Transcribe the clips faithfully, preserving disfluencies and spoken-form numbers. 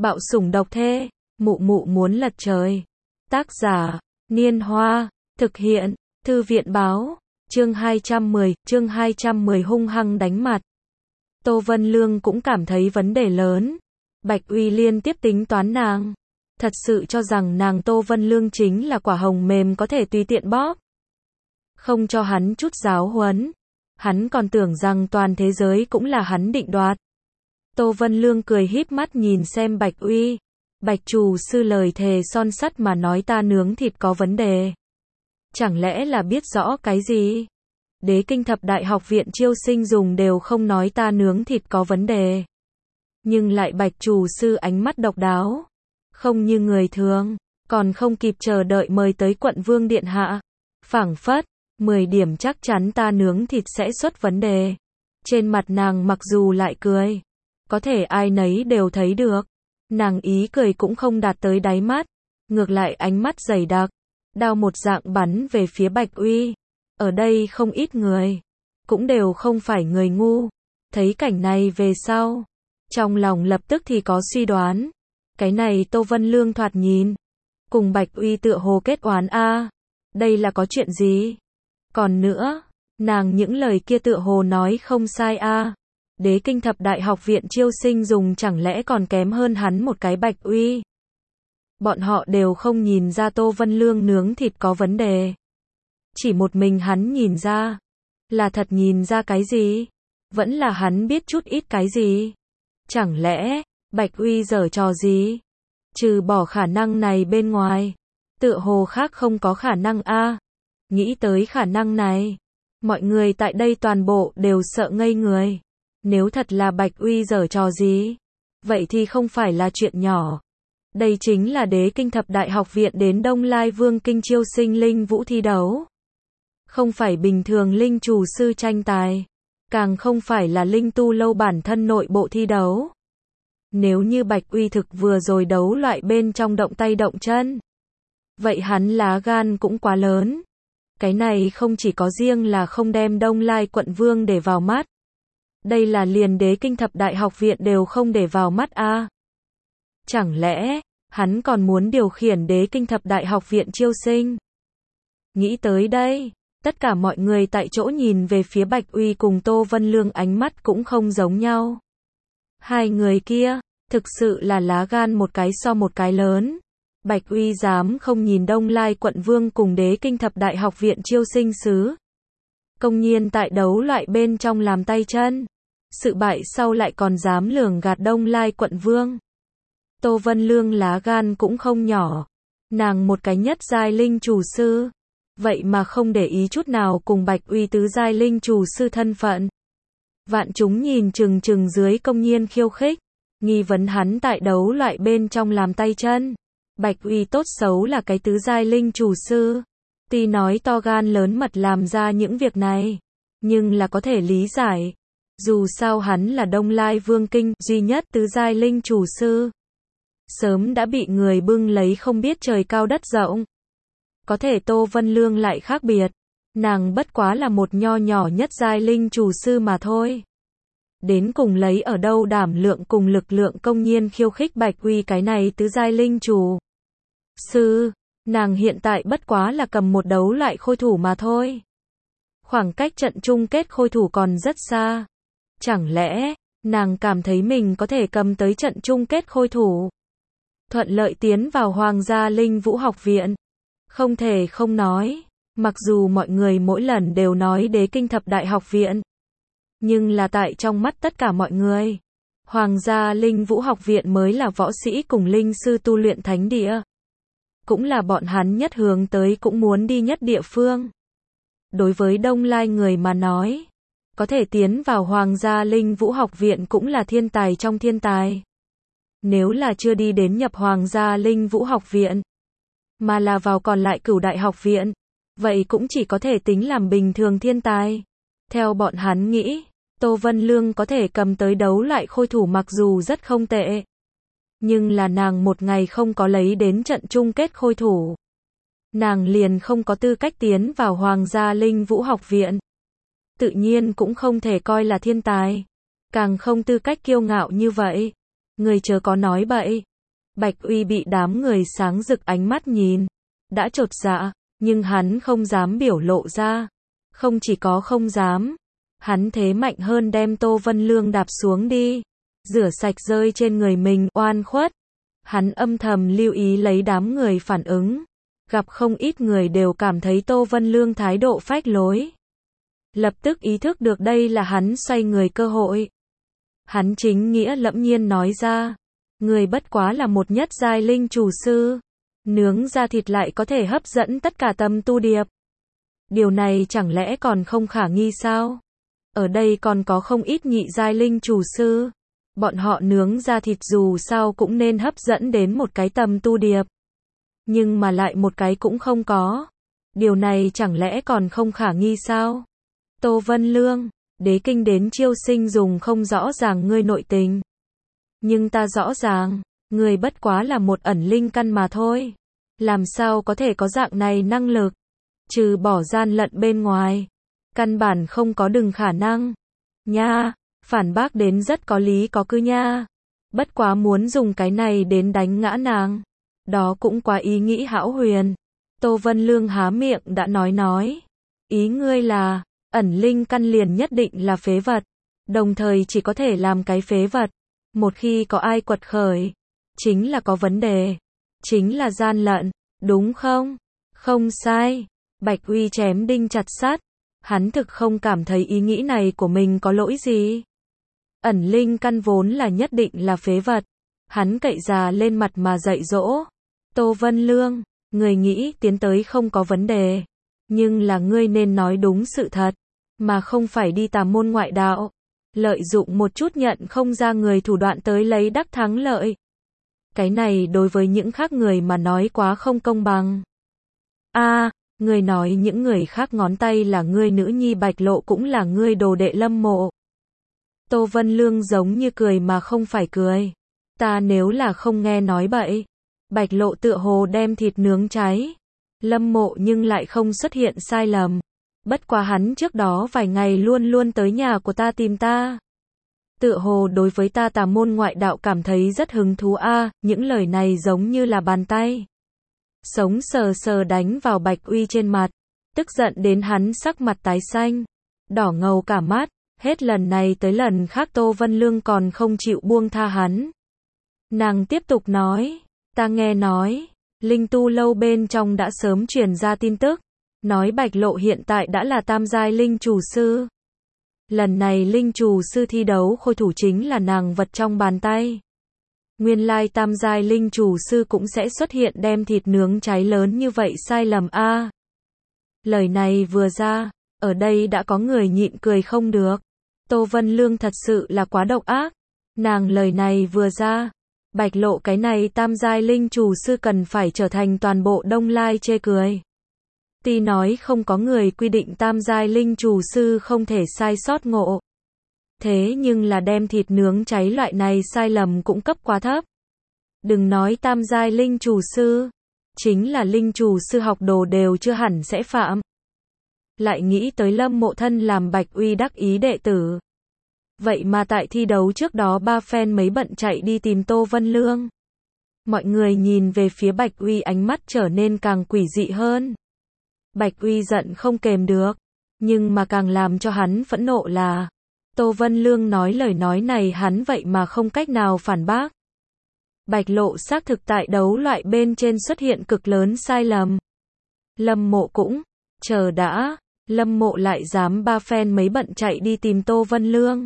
Bạo sủng độc thê, mụ mụ muốn lật trời. Tác giả, Niên Hoa, thực hiện, Thư viện báo, chương hai trăm mười, chương hai trăm mười hung hăng đánh mặt. Tô Vân Lương cũng cảm thấy vấn đề lớn. Bạch Uy liên tiếp tính toán nàng. Thật sự cho rằng nàng Tô Vân Lương chính là quả hồng mềm có thể tùy tiện bóp. Không cho hắn chút giáo huấn. Hắn còn tưởng rằng toàn thế giới cũng là hắn định đoạt. Tô Vân Lương cười híp mắt nhìn xem Bạch Uy. Bạch chủ sư lời thề son sắt mà nói ta nướng thịt có vấn đề. Chẳng lẽ là biết rõ cái gì? Đế kinh thập đại học viện chiêu sinh dùng đều không nói ta nướng thịt có vấn đề. Nhưng lại Bạch chủ sư ánh mắt độc đáo. Không như người thường, còn không kịp chờ đợi mời tới quận vương điện hạ. Phảng phất, mười điểm chắc chắn ta nướng thịt sẽ xuất vấn đề. Trên mặt nàng mặc dù lại cười. Có thể ai nấy đều thấy được. Nàng ý cười cũng không đạt tới đáy mắt. Ngược lại ánh mắt dày đặc. Đao một dạng bắn về phía Bạch Uy. Ở đây không ít người. Cũng đều không phải người ngu. Thấy cảnh này về sau. Trong lòng lập tức thì có suy đoán. Cái này Tô Vân Lương thoạt nhìn. Cùng Bạch Uy tựa hồ kết oán a. Đây là có chuyện gì? Còn nữa. Nàng những lời kia tựa hồ nói không sai a. Đế kinh thập đại học viện chiêu sinh dùng chẳng lẽ còn kém hơn hắn một cái Bạch Uy. Bọn họ đều không nhìn ra Tô Vân Lương nướng thịt có vấn đề. Chỉ một mình hắn nhìn ra. Là thật nhìn ra cái gì? Vẫn là hắn biết chút ít cái gì? Chẳng lẽ, Bạch Uy giở trò gì? Trừ bỏ khả năng này bên ngoài. Tựa hồ khác không có khả năng a. Nghĩ tới khả năng này. Mọi người tại đây toàn bộ đều sợ ngây người. Nếu thật là Bạch Uy giở trò gì? Vậy thì không phải là chuyện nhỏ. Đây chính là đế kinh thập đại học viện đến Đông Lai Vương kinh chiêu sinh linh vũ thi đấu. Không phải bình thường linh chủ sư tranh tài. Càng không phải là linh tu lâu bản thân nội bộ thi đấu. Nếu như Bạch Uy thực vừa rồi đấu loại bên trong động tay động chân. Vậy hắn lá gan cũng quá lớn. Cái này không chỉ có riêng là không đem Đông Lai quận vương để vào mắt. Đây là liền đế kinh thập đại học viện đều không để vào mắt a. À. Chẳng lẽ, hắn còn muốn điều khiển đế kinh thập đại học viện chiêu sinh? Nghĩ tới đây, tất cả mọi người tại chỗ nhìn về phía Bạch Uy cùng Tô Vân Lương ánh mắt cũng không giống nhau. Hai người kia, thực sự là lá gan một cái so một cái lớn. Bạch Uy dám không nhìn Đông Lai quận vương cùng đế kinh thập đại học viện chiêu sinh sứ. Công nhiên tại đấu loại bên trong làm tay chân. Sự bại sau lại còn dám lường gạt Đông Lai quận vương. Tô Vân Lương lá gan cũng không nhỏ. Nàng một cái nhất giai linh chủ sư. Vậy mà không để ý chút nào cùng Bạch Uy tứ giai linh chủ sư thân phận. Vạn chúng nhìn chừng chừng dưới công nhiên khiêu khích. Nghi vấn hắn tại đấu loại bên trong làm tay chân. Bạch Uy tốt xấu là cái tứ giai linh chủ sư. Tuy nói to gan lớn mật làm ra những việc này. Nhưng là có thể lý giải. Dù sao hắn là Đông Lai Vương kinh duy nhất tứ giai linh chủ sư. Sớm đã bị người bưng lấy không biết trời cao đất rộng. Có thể Tô Vân Lương lại khác biệt. Nàng bất quá là một nho nhỏ nhất giai linh chủ sư mà thôi. Đến cùng lấy ở đâu đảm lượng cùng lực lượng công nhiên khiêu khích Bạch Uy cái này tứ giai linh chủ sư. Nàng hiện tại bất quá là cầm một đấu loại khôi thủ mà thôi. Khoảng cách trận chung kết khôi thủ còn rất xa. Chẳng lẽ, nàng cảm thấy mình có thể cầm tới trận chung kết khôi thủ. Thuận lợi tiến vào Hoàng gia Linh Vũ học viện. Không thể không nói. Mặc dù mọi người mỗi lần đều nói đế kinh thập đại học viện. Nhưng là tại trong mắt tất cả mọi người. Hoàng gia Linh Vũ học viện mới là võ sĩ cùng linh sư tu luyện thánh địa. Cũng là bọn hắn nhất hướng tới cũng muốn đi nhất địa phương. Đối với Đông Lai người mà nói. Có thể tiến vào Hoàng gia Linh Vũ học viện cũng là thiên tài trong thiên tài. Nếu là chưa đi đến nhập Hoàng gia Linh Vũ học viện. Mà là vào còn lại cửu đại học viện. Vậy cũng chỉ có thể tính làm bình thường thiên tài. Theo bọn hắn nghĩ. Tô Vân Lương có thể cầm tới đấu loại khôi thủ mặc dù rất không tệ. Nhưng là nàng một ngày không có lấy đến trận chung kết khôi thủ. Nàng liền không có tư cách tiến vào Hoàng gia Linh Vũ học viện. Tự nhiên cũng không thể coi là thiên tài. Càng không tư cách kiêu ngạo như vậy. Người chớ có nói bậy. Bạch Uy bị đám người sáng rực ánh mắt nhìn, đã chột dạ, nhưng hắn không dám biểu lộ ra. Không chỉ có không dám, hắn thế mạnh hơn đem Tô Vân Lương đạp xuống đi, rửa sạch rơi trên người mình, oan khuất. Hắn âm thầm lưu ý lấy đám người phản ứng, gặp không ít người đều cảm thấy Tô Vân Lương thái độ phách lối. Lập tức ý thức được đây là hắn xoay người cơ hội. Hắn chính nghĩa lẫm nhiên nói ra, người bất quá là một nhất giai linh chủ sư, nướng ra thịt lại có thể hấp dẫn tất cả tâm tu điệp. Điều này chẳng lẽ còn không khả nghi sao? Ở đây còn có không ít nhị giai linh chủ sư, bọn họ nướng ra thịt dù sao cũng nên hấp dẫn đến một cái tâm tu điệp. Nhưng mà lại một cái cũng không có. Điều này chẳng lẽ còn không khả nghi sao? Tô Vân Lương, đế kinh đến chiêu sinh dùng không rõ ràng ngươi nội tình. Nhưng ta rõ ràng, ngươi bất quá là một ẩn linh căn mà thôi. Làm sao có thể có dạng này năng lực? Trừ bỏ gian lận bên ngoài, căn bản không có đừng khả năng. Nha, phản bác đến rất có lý có cư nha. Bất quá muốn dùng cái này đến đánh ngã nàng, đó cũng quá ý nghĩ hão huyền. Tô Vân Lương há miệng đã nói nói. Ý ngươi là, ẩn linh căn liền nhất định là phế vật, đồng thời chỉ có thể làm cái phế vật. Một khi có ai quật khởi, chính là có vấn đề, chính là gian lận, đúng không? Không sai. Bạch Uy chém đinh chặt sắt, hắn thực không cảm thấy ý nghĩ này của mình có lỗi gì. Ẩn linh căn vốn là nhất định là phế vật. Hắn cậy già lên mặt mà dạy dỗ. Tô Vân Lương, người nghĩ tiến tới không có vấn đề, nhưng là ngươi nên nói đúng sự thật, mà không phải đi tà môn ngoại đạo, lợi dụng một chút nhận không ra người thủ đoạn tới lấy đắc thắng lợi. Cái này đối với những khác người mà nói quá không công bằng. A, à, ngươi nói những người khác ngón tay là ngươi nữ nhi Bạch Lộ cũng là ngươi đồ đệ Lâm Mộ. Tô Vân Lương giống như cười mà không phải cười. Ta nếu là không nghe nói bậy. Bạch Lộ tựa hồ đem thịt nướng cháy. Lâm Mộ nhưng lại không xuất hiện sai lầm. Bất quá hắn trước đó vài ngày luôn luôn tới nhà của ta tìm ta. Tựa hồ đối với ta tà môn ngoại đạo cảm thấy rất hứng thú a, à, những lời này giống như là bàn tay sống sờ sờ đánh vào Bạch Uy trên mặt, tức giận đến hắn sắc mặt tái xanh, đỏ ngầu cả mắt, hết lần này tới lần khác Tô Vân Lương còn không chịu buông tha hắn. Nàng tiếp tục nói, ta nghe nói, linh tu lâu bên trong đã sớm truyền ra tin tức, nói Bạch Lộ hiện tại đã là tam giai linh chủ sư. Lần này linh chủ sư thi đấu khôi thủ chính là nàng vật trong bàn tay. Nguyên lai tam giai linh chủ sư cũng sẽ xuất hiện đem thịt nướng cháy lớn như vậy sai lầm a. À, lời này vừa ra, ở đây đã có người nhịn cười không được. Tô Vân Lương thật sự là quá độc ác. Nàng lời này vừa ra, Bạch Lộ cái này tam giai linh chủ sư cần phải trở thành toàn bộ Đông Lai chê cười. Tuy nói không có người quy định tam giai linh chủ sư không thể sai sót ngộ. Thế nhưng là đem thịt nướng cháy loại này sai lầm cũng cấp quá thấp. Đừng nói tam giai linh chủ sư, chính là linh chủ sư học đồ đều chưa hẳn sẽ phạm. Lại nghĩ tới Lâm Mộ thân làm Bạch Uy đắc ý đệ tử. Vậy mà tại thi đấu trước đó ba phen mấy bận chạy đi tìm Tô Vân Lương. Mọi người nhìn về phía Bạch Uy ánh mắt trở nên càng quỷ dị hơn. Bạch Uy giận không kềm được, nhưng mà càng làm cho hắn phẫn nộ là Tô Vân Lương nói lời nói này hắn vậy mà không cách nào phản bác. Bạch Lộ xác thực tại đấu loại bên trên xuất hiện cực lớn sai lầm. Lâm Mộ cũng, chờ đã, Lâm Mộ lại dám ba phen mấy bận chạy đi tìm Tô Vân Lương.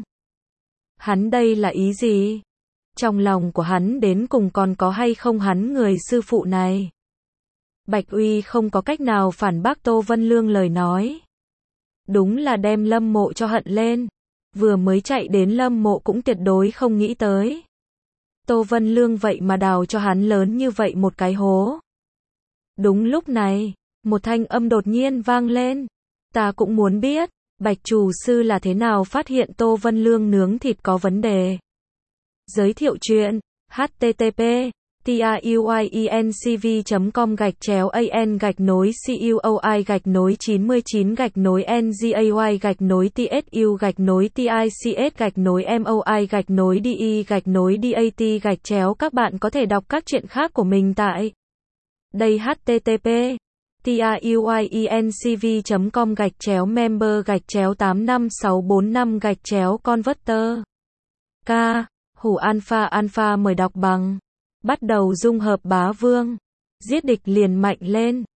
Hắn đây là ý gì? Trong lòng của hắn đến cùng còn có hay không hắn người sư phụ này? Bạch Uy không có cách nào phản bác Tô Vân Lương lời nói. Đúng là đem Lâm Mộ cho hận lên. Vừa mới chạy đến Lâm Mộ cũng tuyệt đối không nghĩ tới. Tô Vân Lương vậy mà đào cho hắn lớn như vậy một cái hố. Đúng lúc này, một thanh âm đột nhiên vang lên. Ta cũng muốn biết, Bạch chủ sư là thế nào phát hiện Tô Vân Lương nướng thịt có vấn đề. Giới thiệu chuyện, H T T P tuyuyencv chấm com gạch chéo an gạch nối cuoi gạch nối chín mươi chín gạch nối ngay gạch nối tsu gạch nối tics gạch nối moi gạch nối de gạch nối dat gạch chéo. Các bạn có thể đọc các truyện khác của mình tại đây http tuyuyencv chấm com gạch chéo member gạch chéo tám năm sáu bốn năm gạch chéo converter. K. Hủ alpha alpha mời đọc bằng. Bắt đầu dung hợp bá vương. Giết địch liền mạnh lên.